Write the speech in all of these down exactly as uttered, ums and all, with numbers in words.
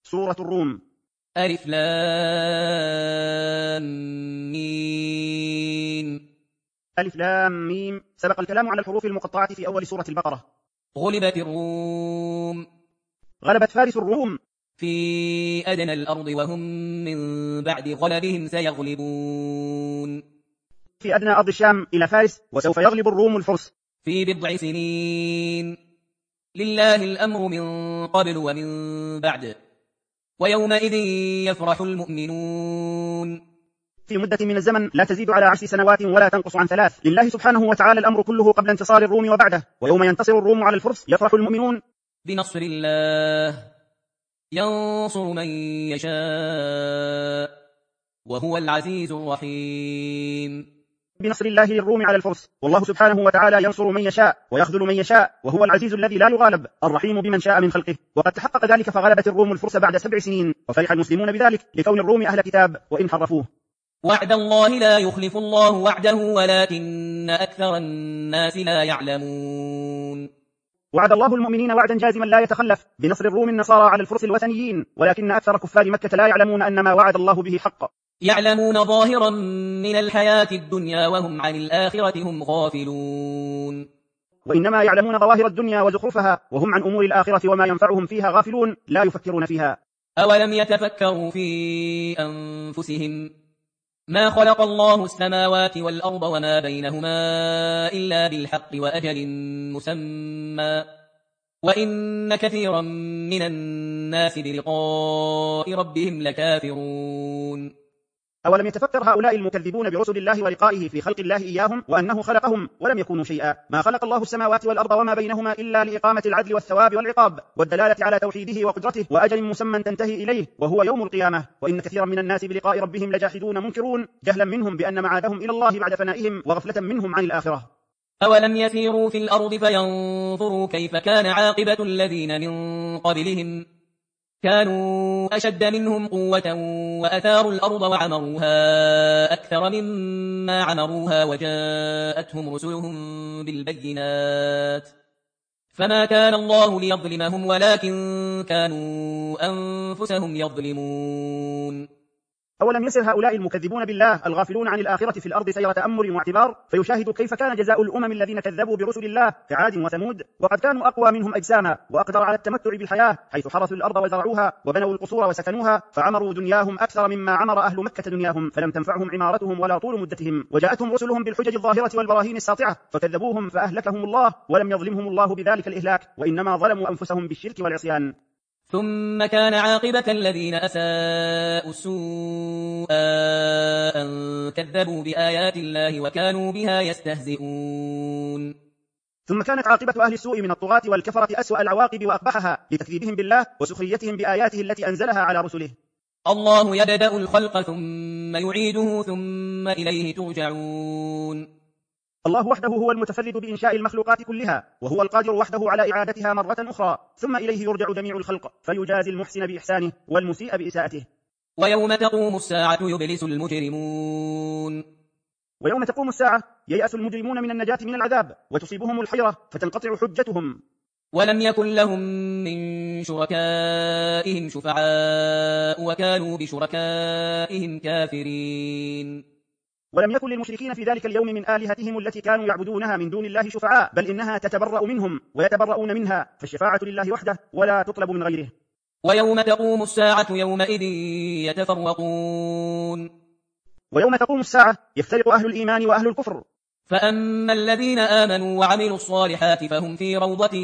سورة الروم. ألف لام ميم. ألف لام ميم. سبق الكلام على الحروف المقطعة في أول سورة البقرة. غلبت الروم غلبت فارس الروم في أدنى الأرض وهم من بعد غلبهم سيغلبون في أدنى أرض الشام إلى فارس، وسوف يغلب الروم الفرس في بضع سنين. لله الأمر من قبل ومن بعد ويومئذ يفرح المؤمنون. في مدة من الزمن لا تزيد على عشر سنوات ولا تنقص عن ثلاث. لله سبحانه وتعالى الأمر كله قبل انتصار الروم وبعده، ويوم ينتصر الروم على الفرس يفرح المؤمنون. بنصر الله ينصر من يشاء وهو العزيز الرحيم. بنصر الله للروم على الفرس، والله سبحانه وتعالى ينصر من يشاء ويخذل من يشاء، وهو العزيز الذي لا يغالب، الرحيم بمن شاء من خلقه. وقد تحقق ذلك فغلبت الروم الفرس بعد سبع سنين، وفرح المسلمون بذلك لكون الروم أهل كتاب وإن حرفوه. وعد الله لا يخلف الله وعده ولكن أكثر الناس لا يعلمون. وعد الله المؤمنين وعدا جازما لا يتخلف بنصر الروم النصارى على الفرس الوثنيين، ولكن أكثر كفار مكة لا يعلمون أن ما وعد الله به حق. يعلمون ظاهرا من الحياة الدنيا وهم عن الآخرة هم غافلون. وإنما يعلمون ظواهر الدنيا وزخرفها وهم عن أمور الآخرة وما ينفعهم فيها غافلون، لا يفكرون فيها. أولم يتفكروا في أنفسهم ما خلق الله السماوات والأرض وما بينهما إلا بالحق وأجل مسمى وإن كثيرا من الناس بلقاء ربهم لكافرون. أولم يتفكر هؤلاء المكذبون برسل الله ولقائه في خلق الله إياهم وأنه خلقهم ولم يكونوا شيئا؟ ما خلق الله السماوات والأرض وما بينهما إلا لإقامة العدل والثواب والعقاب والدلالة على توحيده وقدرته وأجل مسمى تنتهي إليه وهو يوم القيامة. وإن كثيرا من الناس بلقاء ربهم لجاحدون منكرون، جهلا منهم بأن معادهم إلى الله بعد فنائهم وغفلة منهم عن الآخرة. أولم يسيروا في الأرض فينظروا كيف كان عاقبة الذين من قبلهم كانوا أشد منهم قوة وأثاروا الأرض وعمروها أكثر مما عمروها وجاءتهم رسلهم بالبينات فما كان الله ليظلمهم ولكن كانوا أنفسهم يظلمون. أولم يسر هؤلاء المكذبون بالله الغافلون عن الآخرة في الأرض سيرة تأمر واعتبار فيشاهدوا كيف كان جزاء الأمم الذين كذبوا برسل الله كعاد وثمود، وقد كانوا أقوى منهم أجساما وأقدر على التمتع بالحياة، حيث حرثوا الأرض وزرعوها وبنوا القصور وسكنوها فعمروا دنياهم أكثر مما عمر أهل مكة دنياهم، فلم تنفعهم عمارتهم ولا طول مدتهم، وجاءتهم رسلهم بالحجج الظاهرة والبراهين الساطعة فكذبوهم فأهلكهم الله، ولم يظلمهم الله بذلك الإهلاك، وإنما ظلموا أنفسهم بالشرك والعصيان. ثم كان عاقبة الذين أساءوا السوء أن كذبوا بآيات الله وكانوا بها يستهزئون. ثم كانت عاقبة أهل السوء من الطغاة والكفرة أسوأ العواقب وأقبحها لتكذيبهم بالله وسخريتهم بآياته التي أنزلها على رسله. الله يبدأ الخلق ثم يعيده ثم إليه ترجعون. الله وحده هو المتفرد بإنشاء المخلوقات كلها، وهو القادر وحده على إعادتها مرة أخرى، ثم إليه يرجع جميع الخلق فيجازي المحسن بإحسانه والمسيء بإساءته. ويوم تقوم الساعة يبلس المجرمون. ويوم تقوم الساعة ييأس المجرمون من النجاة من العذاب وتصيبهم الحيرة فتنقطع حجتهم. ولم يكن لهم من شركائهم شفعاء وكانوا بشركائهم كافرين. ولم يكن للمشركين في ذلك اليوم من آلهتهم التي كانوا يعبدونها من دون الله شفعاء، بل إنها تتبرأ منهم ويتبرؤون منها، فالشفاعة لله وحده ولا تطلب من غيره. ويوم تقوم الساعة يومئذ يتفرقون. ويوم تقوم الساعة يفترق أهل الإيمان وأهل الكفر. فأما الذين آمنوا وعملوا الصالحات فهم في روضة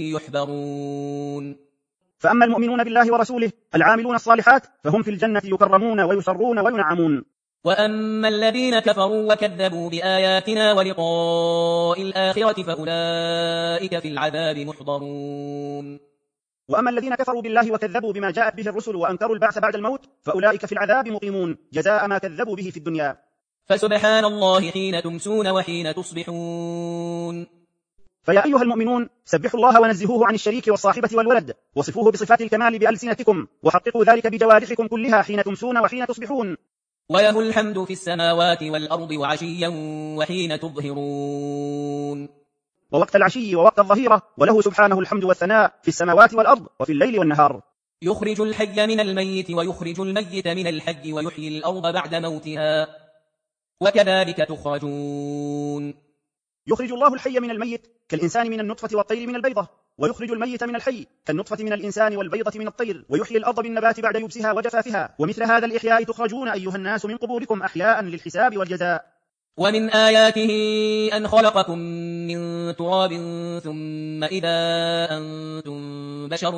يحبرون. فأما المؤمنون بالله ورسوله العاملون الصالحات فهم في الجنة يكرمون ويسرون وينعمون. وأما الذين كفروا وكذبوا بآياتنا ولقاء الآخرة فأولئك في العذاب محضرون. وأما الذين كفروا بالله وكذبوا بما جاءت به الرسل وأنكروا البعث بعد الموت فأولئك في العذاب مقيمون جزاء ما كذبوا به في الدنيا. فسبحان الله حين تمسون وحين تصبحون. فيا أيها المؤمنون سبحوا الله ونزهوه عن الشريك والصاحبة والولد، وصفوه بصفات الكمال بألسنتكم، وحققوا ذلك بجوارحكم كلها حين تمسون وحين تصبحون. وله الحمد في السماوات والأرض وعشيا وحين تظهرون. ووقت العشي ووقت الظهيرة، وله سبحانه الحمد والثناء في السماوات والأرض وفي الليل والنهار. يخرج الحي من الميت ويخرج الميت من الحي ويحيي الأرض بعد موتها وكذلك تخرجون. يخرج الله الحي من الميت كالإنسان من النطفة والطير من البيضة، ويخرج الميت من الحي كالنطفة من الإنسان والبيضة من الطير، ويحيي الأرض بالنبات بعد يبسها وجفافها، ومثل هذا الإحياء تخرجون أيها النااس من قبوركم أحياء للحساب والجزاء. ومن آياته أن خلقكم من تراب ثم إذا أنتم بشر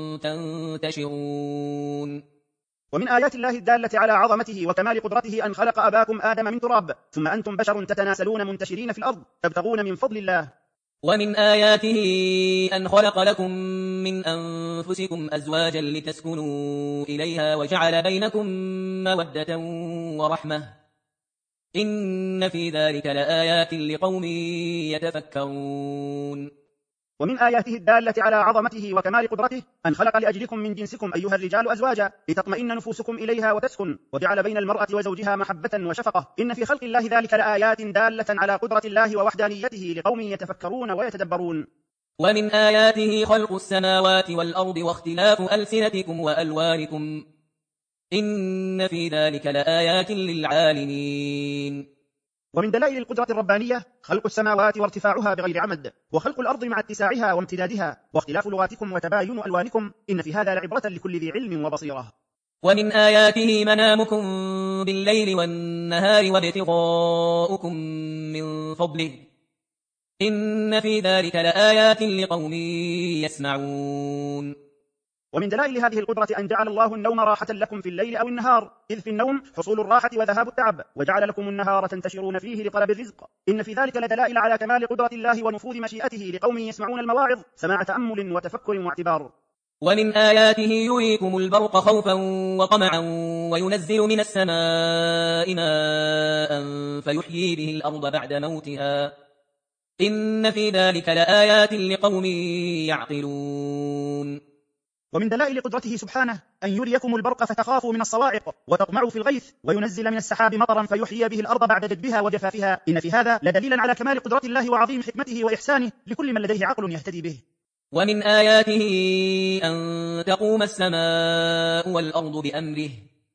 تنتشرون. ومن آيات الله الدالة على عظمته وكمال قدرته أن خلق أباكم آدم من تراب ثم أنتم بشر تتناسلون منتشرين في الأرض تبتغون من فضل الله. ومن آياته أن خلق لكم من أنفسكم أزواجا لتسكنوا إليها وجعل بينكم مودة ورحمة إن في ذلك لآيات لقوم يتفكرون. ومن آياته الدالة على عظمته وكمال قدرته أن خلق لأجلكم من جنسكم أيها الرجال أزواجا لتطمئن نفوسكم إليها وتسكن، وجعل بين المرأة وزوجها محبة وشفقة إن في خلق الله ذلك لآيات دالة على قدرة الله ووحدانيته لقوم يتفكرون ويتدبرون. ومن آياته خلق السماوات والأرض واختلاف ألسنتكم وألوانكم إن في ذلك لآيات للعالمين. ومن دلائل القدرة الربانية خلق السماوات وارتفاعها بغير عمد، وخلق الأرض مع اتساعها وامتدادها، واختلاف لغاتكم وتباين ألوانكم إن في هذا لعبرة لكل ذي علم وبصيرة. ومن آياته منامكم بالليل والنهار وابتغاؤكم من فضله إن في ذلك لآيات لقوم يسمعون. ومن دلائل هذه القدرة أن جعل الله النوم راحة لكم في الليل أو النهار، إذ في النوم حصول الراحة وذهاب التعب، وجعل لكم النهار تنتشرون فيه لطلب الرزق إن في ذلك لدلائل على كمال قدرة الله ونفوذ مشيئته لقوم يسمعون المواعظ سماع تأمل وتفكر واعتبار. ومن آياته يريكم البرق خوفا وطمعا وينزل من السماء ماء فيحيي به الأرض بعد موتها إن في ذلك لآيات لقوم يعقلون. ومن دلائل قدرته سبحانه أن يريكم البرق فتخافوا من الصواعق وتطمعوا في الغيث، وينزل من السحاب مطرا فيحيي به الأرض بعد جدبها وجفافها إن في هذا لدليلا على كمال قدرة الله وعظيم حكمته وإحسانه لكل من لديه عقل يهتدي به. ومن آياته أن تقوم السماء والأرض بأمره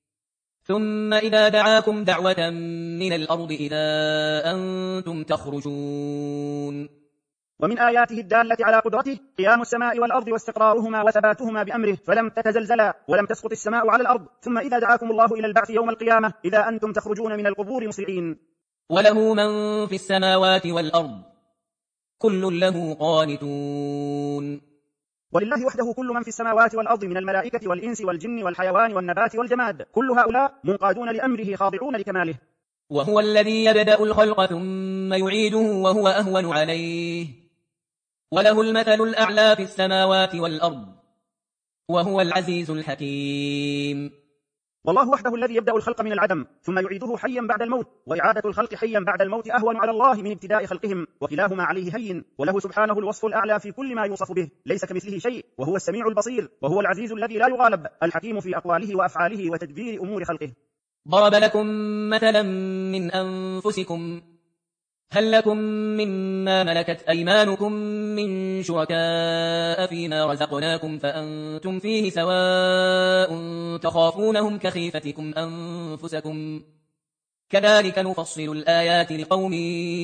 ثم إذا دعاكم دعوة من الأرض إذا أنتم تخرجون. ومن آياته الدالة على قدرته قيام السماء والأرض واستقرارهما وثباتهما بأمره فلم تتزلزلا ولم تسقط السماء على الأرض ثم إذا دعاكم الله إلى البعث يوم القيامة إذا أنتم تخرجون من القبور مسرعين. وله من في السماوات والأرض كل له قانتون. ولله وحده كل من في السماوات والأرض من الملائكة والإنس والجن والحيوان والنبات والجماد كل هؤلاء منقادون لأمره خاضعون لكماله. وهو الذي يبدأ الخلق ثم يعيده وهو أهون عليه وله المثل الأعلى في السماوات والأرض وهو العزيز الحكيم. والله وحده الذي يبدأ الخلق من العدم ثم يعيده حيا بعد الموت، وإعادة الخلق حيا بعد الموت أهون على الله من ابتداء خلقهم، وكلاهما عليه هين، وله سبحانه الوصف الأعلى في كل ما يوصف به ليس كمثله شيء، وهو السميع البصير، وهو العزيز الذي لا يغالب الحكيم في أقواله وأفعاله وتدبير أمور خلقه. ضرب لكم مثلا من أنفسكم هل لكم مما ملكت أيمانكم من شركاء فيما رزقناكم فأنتم فيه سواء تخافونهم كخيفتكم أنفسكم كذلك نفصل الآيات لقوم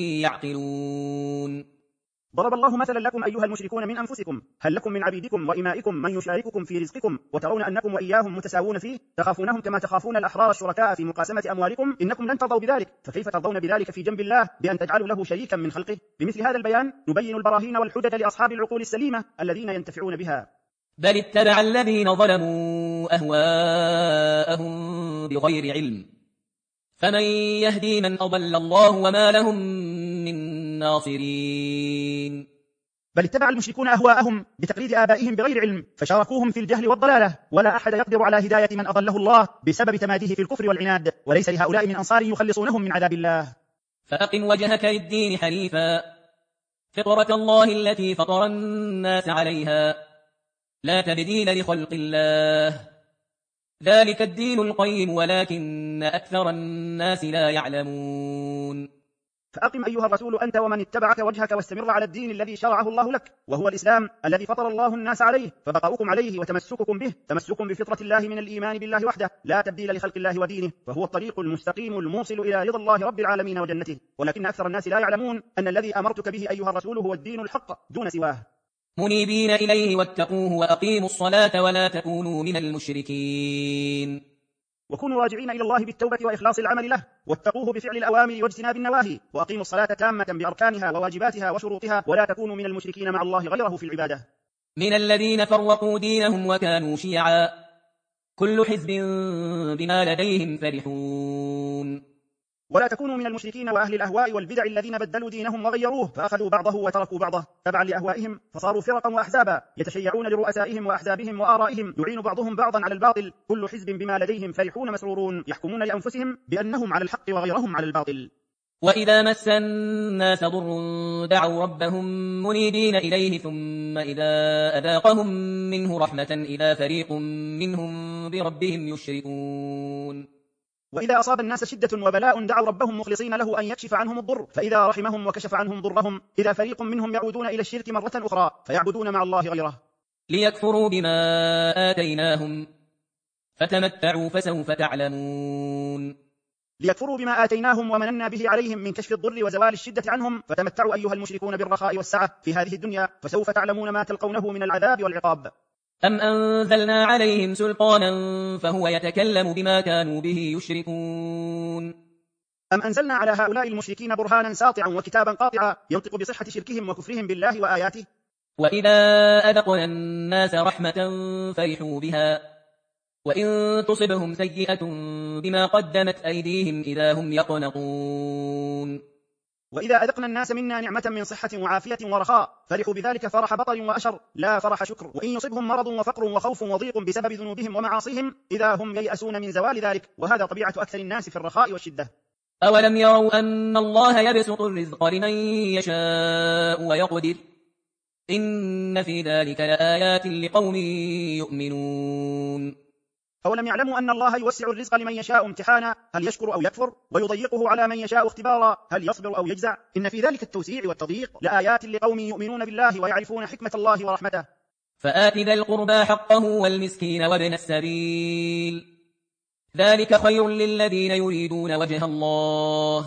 يعقلون. ضرب الله مثلا لكم أيها المشركون من أنفسكم هل لكم من عبيدكم وإمائكم من يشارككم في رزقكم وترون أنكم وإياهم متساوون فيه تخافونهم كما تخافون الأحرار الشركاء في مقاسمة أموالكم إنكم لن ترضوا بذلك فكيف ترضون بذلك في جنب الله بأن تجعلوا له شريكا من خلقه. بمثل هذا البيان نبين البراهين والحجج لأصحاب العقول السليمة الذين ينتفعون بها. بل اتبع الذين ظلموا أهواءهم بغير علم فمن يهدي من أضل الله وما لهم من ناصرين. بل اتبع المشركون أهواءهم بتقليد آبائهم بغير علم فشاركوهم في الجهل والضلالة ولا أحد يقدر على هداية من أضله الله بسبب تماديه في الكفر والعناد وليس لهؤلاء من أنصار يخلصونهم من عذاب الله. فأقم وجهك للدين حنيفا فطرة الله التي فطر الناس عليها لا تبديل لخلق الله ذلك الدين القيم ولكن أكثر الناس لا يعلمون. فأقم أيها الرسول أنت ومن اتبعك وجهك واستمر على الدين الذي شرعه الله لك، وهو الإسلام الذي فطر الله الناس عليه، فبقاؤكم عليه وتمسككم به تمسك بفطرة الله من الإيمان بالله وحده لا تبديل لخلق الله ودينه، فهو الطريق المستقيم الموصل إلى رضا الله رب العالمين وجنته. ولكن أكثر الناس لا يعلمون أن الذي أمرتك به أيها الرسول هو الدين الحق دون سواه. منيبين إليه واتقوه وأقيموا الصلاة ولا تكونوا من المشركين. وكونوا راجعين إلى الله بالتوبة وإخلاص العمل له، واتقوه بفعل الأوامر واجتناب النواهي، وأقيموا الصلاة تامة بأركانها وواجباتها وشروطها، ولا تكونوا من المشركين مع الله غيره في العبادة. من الذين فرقوا دينهم وكانوا شيعا كل حزب بما لديهم فرحون. ولا تكونوا من المشركين وأهل الأهواء والبدع الذين بدلوا دينهم وغيروه، فأخذوا بعضه وتركوا بعضه تبعا لأهوائهم، فصاروا فرقا وأحزابا يتشيعون لرؤسائهم وأحزابهم وآرائهم، يعين بعضهم بعضا على الباطل، كل حزب بما لديهم فرحون مسرورون، يحكمون لأنفسهم بأنهم على الحق وغيرهم على الباطل. وإذا مس الناس ضر دعوا ربهم منيبين إليه ثم إذا أذاقهم منه رحمة إذا فريق منهم بربهم يشركون. وإذا أصاب الناس شدة وبلاء دعوا ربهم مخلصين له أن يكشف عنهم الضر، فإذا رحمهم وكشف عنهم ضرهم إذا فريق منهم يعودون إلى الشرك مرة أخرى فيعبدون مع الله غيره. ليكفروا بما آتيناهم فتمتعوا فسوف تعلمون. ليكفروا بما آتيناهم ومننا به عليهم من كشف الضر وزوال الشدة عنهم، فتمتعوا أيها المشركون بالرخاء والسعة في هذه الدنيا، فسوف تعلمون ما تلقونه من العذاب والعقاب. أم أنزلنا عليهم سلطانا فهو يتكلم بما كانوا به يشركون. أم أنزلنا على هؤلاء المشركين برهانا ساطعا وكتابا قاطعا ينطق بصحة شركهم وكفرهم بالله وآياته. وإذا أذقنا الناس رحمة فرحوا بها وإن تصبهم سيئة بما قدمت أيديهم إذا هم يقنطون. وإذا أذقنا الناس منا نعمة من صحة وعافية ورخاء فرحوا بذلك فرح بطر وأشر لا فرح شكر، وإن يصبهم مرض وفقر وخوف وضيق بسبب ذنوبهم ومعاصيهم إذا هم ييأسون من زوال ذلك، وهذا طبيعة أكثر الناس في الرخاء والشدة. أولم يروا أن الله يبسط الرزق لمن يشاء ويقدر إن في ذلك لآيات لقوم يؤمنون. أولم يعلموا أن الله يوسع الرزق لمن يشاء امتحانا هل يشكر أو يكفر، ويضيقه على من يشاء اختبارا هل يصبر أو يجزع، إن في ذلك التوسيع والتضييق لآيات لقوم يؤمنون بالله ويعرفون حكمة الله ورحمته. فآت ذا القربى حقه والمسكين وابن السبيل ذلك خير للذين يريدون وجه الله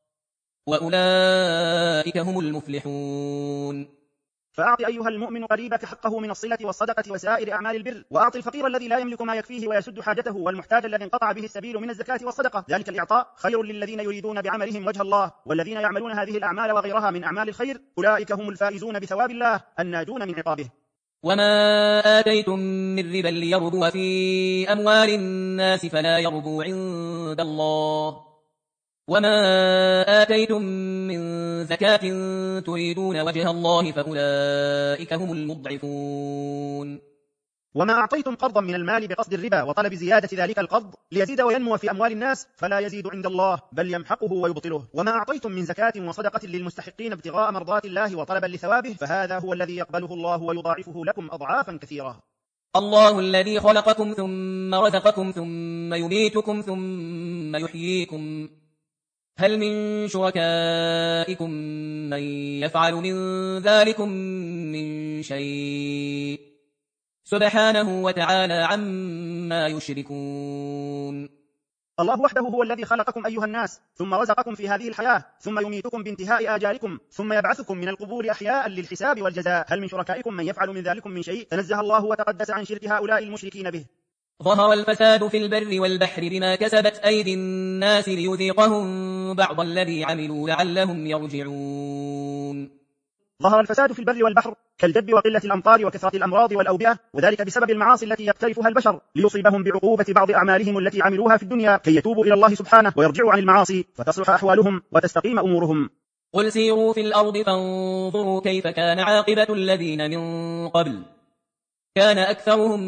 وأولئك هم المفلحون. فأعط أيها المؤمن قريبك حقه من الصلة والصدقة وسائر أعمال البر، وأعط الفقير الذي لا يملك ما يكفيه ويسد حاجته، والمحتاج الذي انقطع به السبيل من الزكاة والصدقة، ذلك الإعطاء خير للذين يريدون بعملهم وجه الله، والذين يعملون هذه الأعمال وغيرها من أعمال الخير أولئك هم الفائزون بثواب الله الناجون من عقابه. وما آتيتم من ربا ليربو في أموال الناس فلا يربو عند الله وما آتيتم من زكاة تريدون وجه الله فأولئك هم المضعفون. وما أعطيتم قرضا من المال بقصد الربا وطلب زيادة ذلك القرض ليزيد وينمو في أموال الناس فلا يزيد عند الله بل يمحقه ويبطله. وما أعطيتم من زكاة وصدقة للمستحقين ابتغاء مرضات الله وطلبا لثوابه فهذا هو الذي يقبله الله ويضاعفه لكم أضعافا كثيرة. الله الذي خلقكم ثم رزقكم ثم يميتكم ثم يحييكم هل من شركائكم من يفعل من ذلكم من شيء سبحانه وتعالى عما يشركون. الله وحده هو الذي خلقكم أيها الناس ثم رزقكم في هذه الحياة ثم يميتكم بانتهاء آجالكم ثم يبعثكم من القبور أحياء للحساب والجزاء هل من شركائكم من يفعل من ذلكم من شيء تنزه الله وتقدس عن شرك هؤلاء المشركين به. ظهر الفساد في البر والبحر بما كسبت أيدي الناس ليذيقهم بعض الذي عملوا لعلهم يرجعون. ظهر الفساد في البر والبحر كالجد وقلة الأمطار وكثرة الأمراض والأوبئة، وذلك بسبب المعاصي التي يقترفها البشر ليصيبهم بعقوبة بعض أعمالهم التي عملوها في الدنيا كي يتوبوا إلى الله سبحانه ويرجعوا عن المعاصي فتصلح أحوالهم وتستقيم أمورهم. قل سيروا في الأرض فانظروا كيف كان عاقبة الذين من قبل كان أكثرهم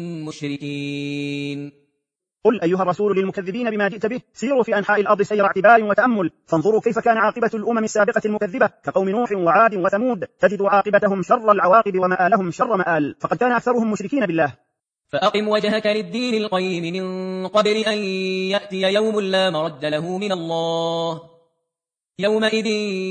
مشركين. قل أيها الرسول للمكذبين بما جئت به سيروا في أنحاء الأرض سير اعتبار وتأمل فانظروا كيف كان عاقبة الأمم السابقة المكذبة كقوم نوح وعاد وثمود تجد عاقبتهم شر العواقب ومآلهم شر مآل فقد كان أكثرهم مشركين بالله. فأقم وجهك للدين القيم من قبل أن يأتي يوم لا مرد له من الله يومئذ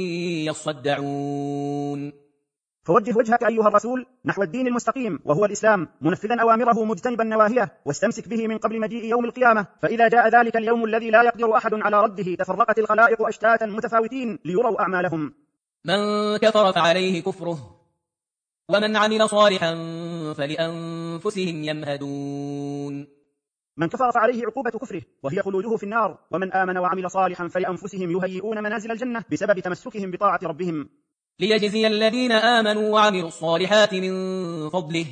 يصدعون. فوجه وجهك أيها الرسول نحو الدين المستقيم وهو الإسلام، منفذا أوامره مجتنبا نواهيه، واستمسك به من قبل مجيء يوم القيامة. فإذا جاء ذلك اليوم الذي لا يقدر أحد على رده تفرقت الخلائق أشتاتا متفاوتين ليروا أعمالهم. من كفر فعليه كفره ومن عمل صالحا فلأنفسهم يمهدون. من كفر فعليه عقوبة كفره وهي خلوده في النار، ومن آمن وعمل صالحا فلأنفسهم يهيئون منازل الجنة بسبب تمسكهم بطاعة ربهم. ليجزي الذين آمنوا وعملوا الصالحات من فضله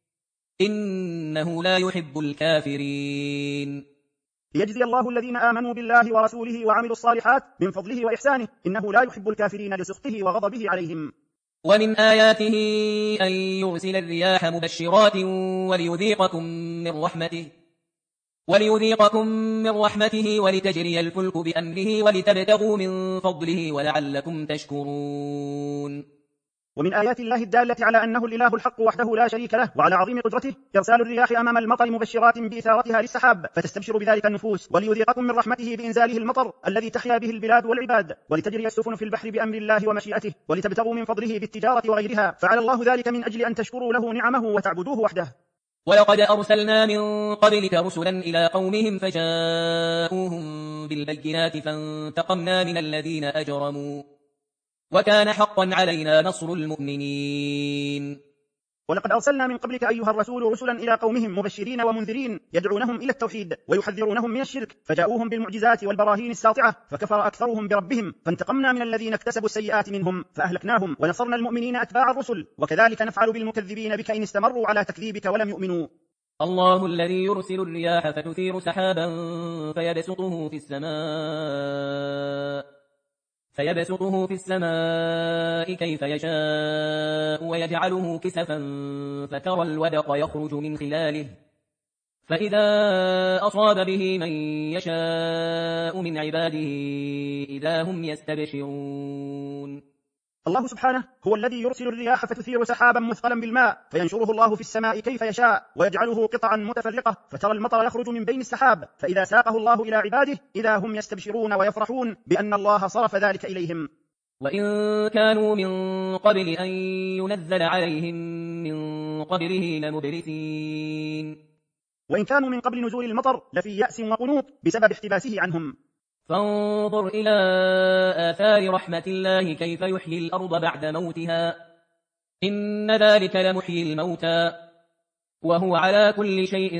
إنه لا يحب الكافرين. ليجزي الله الذين آمنوا بالله ورسوله وعملوا الصالحات من فضله وإحسانه إنه لا يحب الكافرين لسخطه وغضبه عليهم. ومن آياته أن يرسل الرياح مبشرات وليذيقكم من رحمته وليذيقكم من رحمته ولتجري الفلك بأمره ولتبتغوا من فضله ولعلكم تشكرون. ومن آيات الله الدالة على أنه الإله الحق وحده لا شريك له وعلى عظيم قدرته إرسال الرياح أمام المطر مبشرات بإثارتها للسحاب فتستبشر بذلك النفوس، وليذيقكم من رحمته بإنزاله المطر الذي تحيا به البلاد والعباد، ولتجري السفن في البحر بأمر الله ومشيئته، ولتبتغوا من فضله بالتجارة وغيرها، فعل الله ذلك من أجل أن تشكروا له نعمه وتعبدوه وحده. ولقد أرسلنا من قبلك رسلا إلى قومهم فجاءوهم بالبينات فانتقمنا من الذين أجرموا وكان حقا علينا نصر المؤمنين. ولقد أرسلنا من قبلك أيها الرسول رسلا إلى قومهم مبشرين ومنذرين يدعونهم إلى التوحيد ويحذرونهم من الشرك، فجاءوهم بالمعجزات والبراهين الساطعة فكفر أكثرهم بربهم، فانتقمنا من الذين اكتسبوا السيئات منهم فأهلكناهم ونصرنا المؤمنين أتباع الرسل، وكذلك نفعل بالمكذبين بك إن استمروا على تكذيبك ولم يؤمنوا. الله الذي يرسل الرياح فتثير سحابا فيبسطه في السماء فيبسطه في السماء كيف يشاء ويجعله كسفا فترى الودق يخرج من خلاله فإذا أصاب به من يشاء من عباده إذا هم يستبشرون. الله سبحانه هو الذي يرسل الرياح فتثير سحابا مثقلا بالماء فينشره الله في السماء كيف يشاء ويجعله قطعا متفرقة فترى المطر يخرج من بين السحاب، فإذا ساقه الله إلى عباده إذا هم يستبشرون ويفرحون بأن الله صرف ذلك إليهم. وإن كانوا من قبل أن ينزل عليهم من قبله لمبلسين. وإن كانوا من قبل نزول المطر لفي يأس وقنوط بسبب احتباسه عنهم. فانظر إلى آثار رحمة الله كيف يحيي الأرض بعد موتها إن ذلك لمحيي الموتى وهو على كل شيء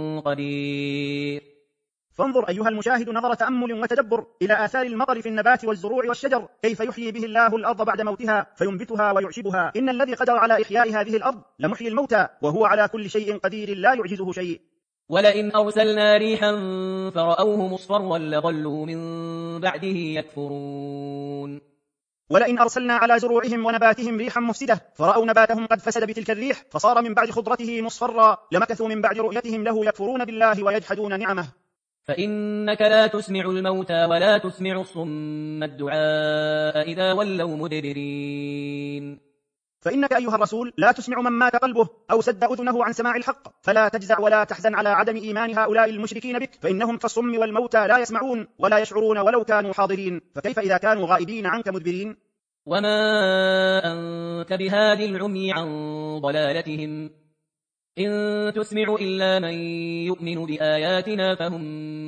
قدير. فانظر أيها المشاهد نظر تأمل وتدبر إلى آثار المطر في النبات والزروع والشجر كيف يحيي به الله الأرض بعد موتها فينبتها ويعشبها، إن الذي قدر على إحياء هذه الأرض لمحيي الموتى وهو على كل شيء قدير لا يعجزه شيء. ولئن أرسلنا ريحا فرأوه مصفرا لظلوا من بعده يكفرون. ولئن أرسلنا على زروعهم ونباتهم ريحا مفسدة فرأوا نباتهم قد فسد بتلك الريح فصار من بعد خضرته مصفرا لمكثوا من بعد رؤيتهم له يكفرون بالله ويجحدون نعمه. فإنك لا تسمع الموتى ولا تسمع الصم الدعاء إذا ولوا مدبرين. فإنك أيها الرسول لا تسمع من مات قلبه أو سد أذنه عن سماع الحق، فلا تجزع ولا تحزن على عدم إيمان هؤلاء المشركين بك، فإنهم كالصم والموتى لا يسمعون ولا يشعرون ولو كانوا حاضرين، فكيف إذا كانوا غائبين عنك مدبرين؟ وما أنت بهاد العمي عن ضلالتهم إن تسمع إلا من يؤمن بآياتنا فهم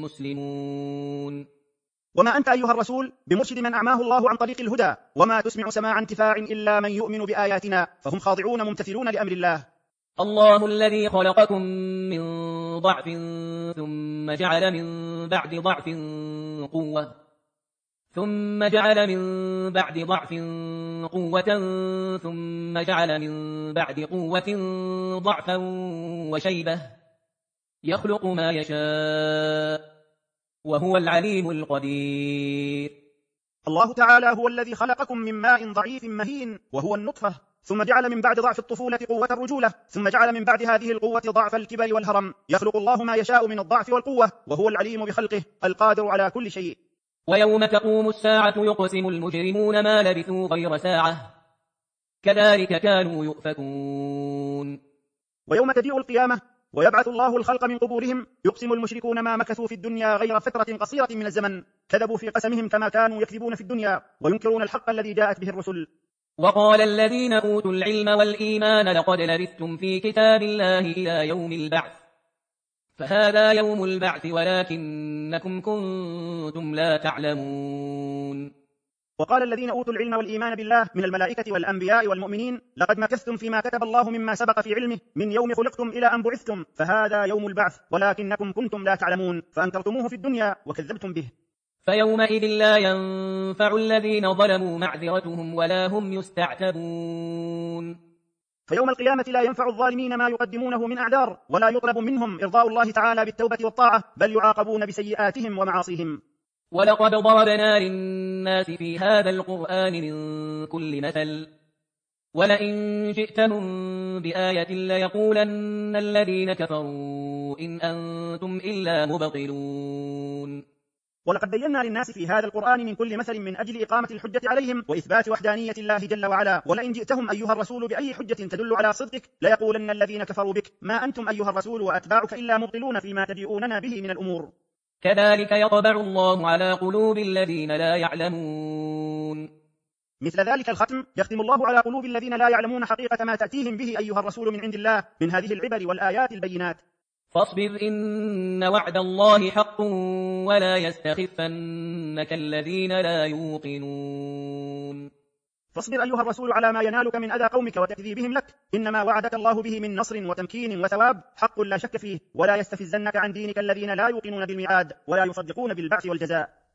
مسلمون. وما أنت أيها الرسول بمرشد من أعماه الله عن طريق الهدى، وما تسمع سماع انتفاع إلا من يؤمن بآياتنا فهم خاضعون ممتثلون لأمر الله. الله الذي خلقكم من ضعف ثم جعل من بعد ضعف قوة ثم جعل من بعد ضعف قوة ثم جعل من بعد قوة ضعفا وشيبة يخلق ما يشاء وهو العليم القدير. الله تعالى هو الذي خلقكم من ماء ضعيف مهين وهو النطفة، ثم جعل من بعد ضعف الطفولة قوة الرجولة، ثم جعل من بعد هذه القوة ضعف الكبر والهرم، يخلق الله ما يشاء من الضعف والقوة وهو العليم بخلقه القادر على كل شيء. ويوم تقوم الساعة يقسم المجرمون ما لبثوا غير ساعة كذلك كانوا يؤفكون. ويوم تجيء القيامة ويبعث الله الخلق من قبورهم. يقسم المشركون ما مكثوا في الدنيا غير فترة قصيرة من الزمن، كذبوا في قسمهم كما كانوا يكذبون في الدنيا، وينكرون الحق الذي جاءت به الرسل. وقال الذين أوتوا العلم والإيمان لقد لبثتم في كتاب الله إلى يوم البعث، فهذا يوم البعث ولكنكم كنتم لا تعلمون. وقال الذين أوتوا العلم والإيمان بالله من الملائكة والأنبياء والمؤمنين لقد مكثتم فيما كتب الله مما سبق في علمه من يوم خلقتم إلى أن بعثتم، فهذا يوم البعث ولكنكم كنتم لا تعلمون، فأنكرتموه في الدنيا وكذبتم به. فيومئذ لا ينفع الذين ظلموا معذرتهم ولا هم يستعتبون. فيوم القيامة لا ينفع الظالمين ما يقدمونه من أعذار، ولا يطلب منهم إرضاء الله تعالى بالتوبة والطاعة، بل يعاقبون بسيئاتهم ومعاصيهم. ولقد ضربنا للناس في هذا القرآن من كل مثل، ولئن جئتهم بآية ليقولن الذين كفروا إن أنتم إلا مبطلون. ولقد بينا للناس في هذا القرآن من كل مثل من أجل إقامة الحجة عليهم وإثبات وحدانية الله جل وعلا، ولئن جئتهم أيها الرسول بأي حجة تدل على صدقك ليقولن الذين كفروا بك ما أنتم أيها الرسول وأتباعك إلا مبطلون فيما تدعوننا به من الأمور. كذلك يطبع الله على قلوب الذين لا يعلمون. مثل ذلك الختم يختم الله على قلوب الذين لا يعلمون حقيقة ما تأتيهم به أيها الرسول من عند الله من هذه العبر والآيات البينات. فاصبر إن وعد الله حق ولا يستخفنك الذين لا يوقنون. فاصبر أيها الرسول على ما ينالك من أذى قومك وتكذيبهم لك، إنما وعدك الله به من نصر وتمكين وثواب حق لا شك فيه، ولا يستفزنك عن دينك الذين لا يوقنون بالميعاد ولا يصدقون بالبعث والجزاء.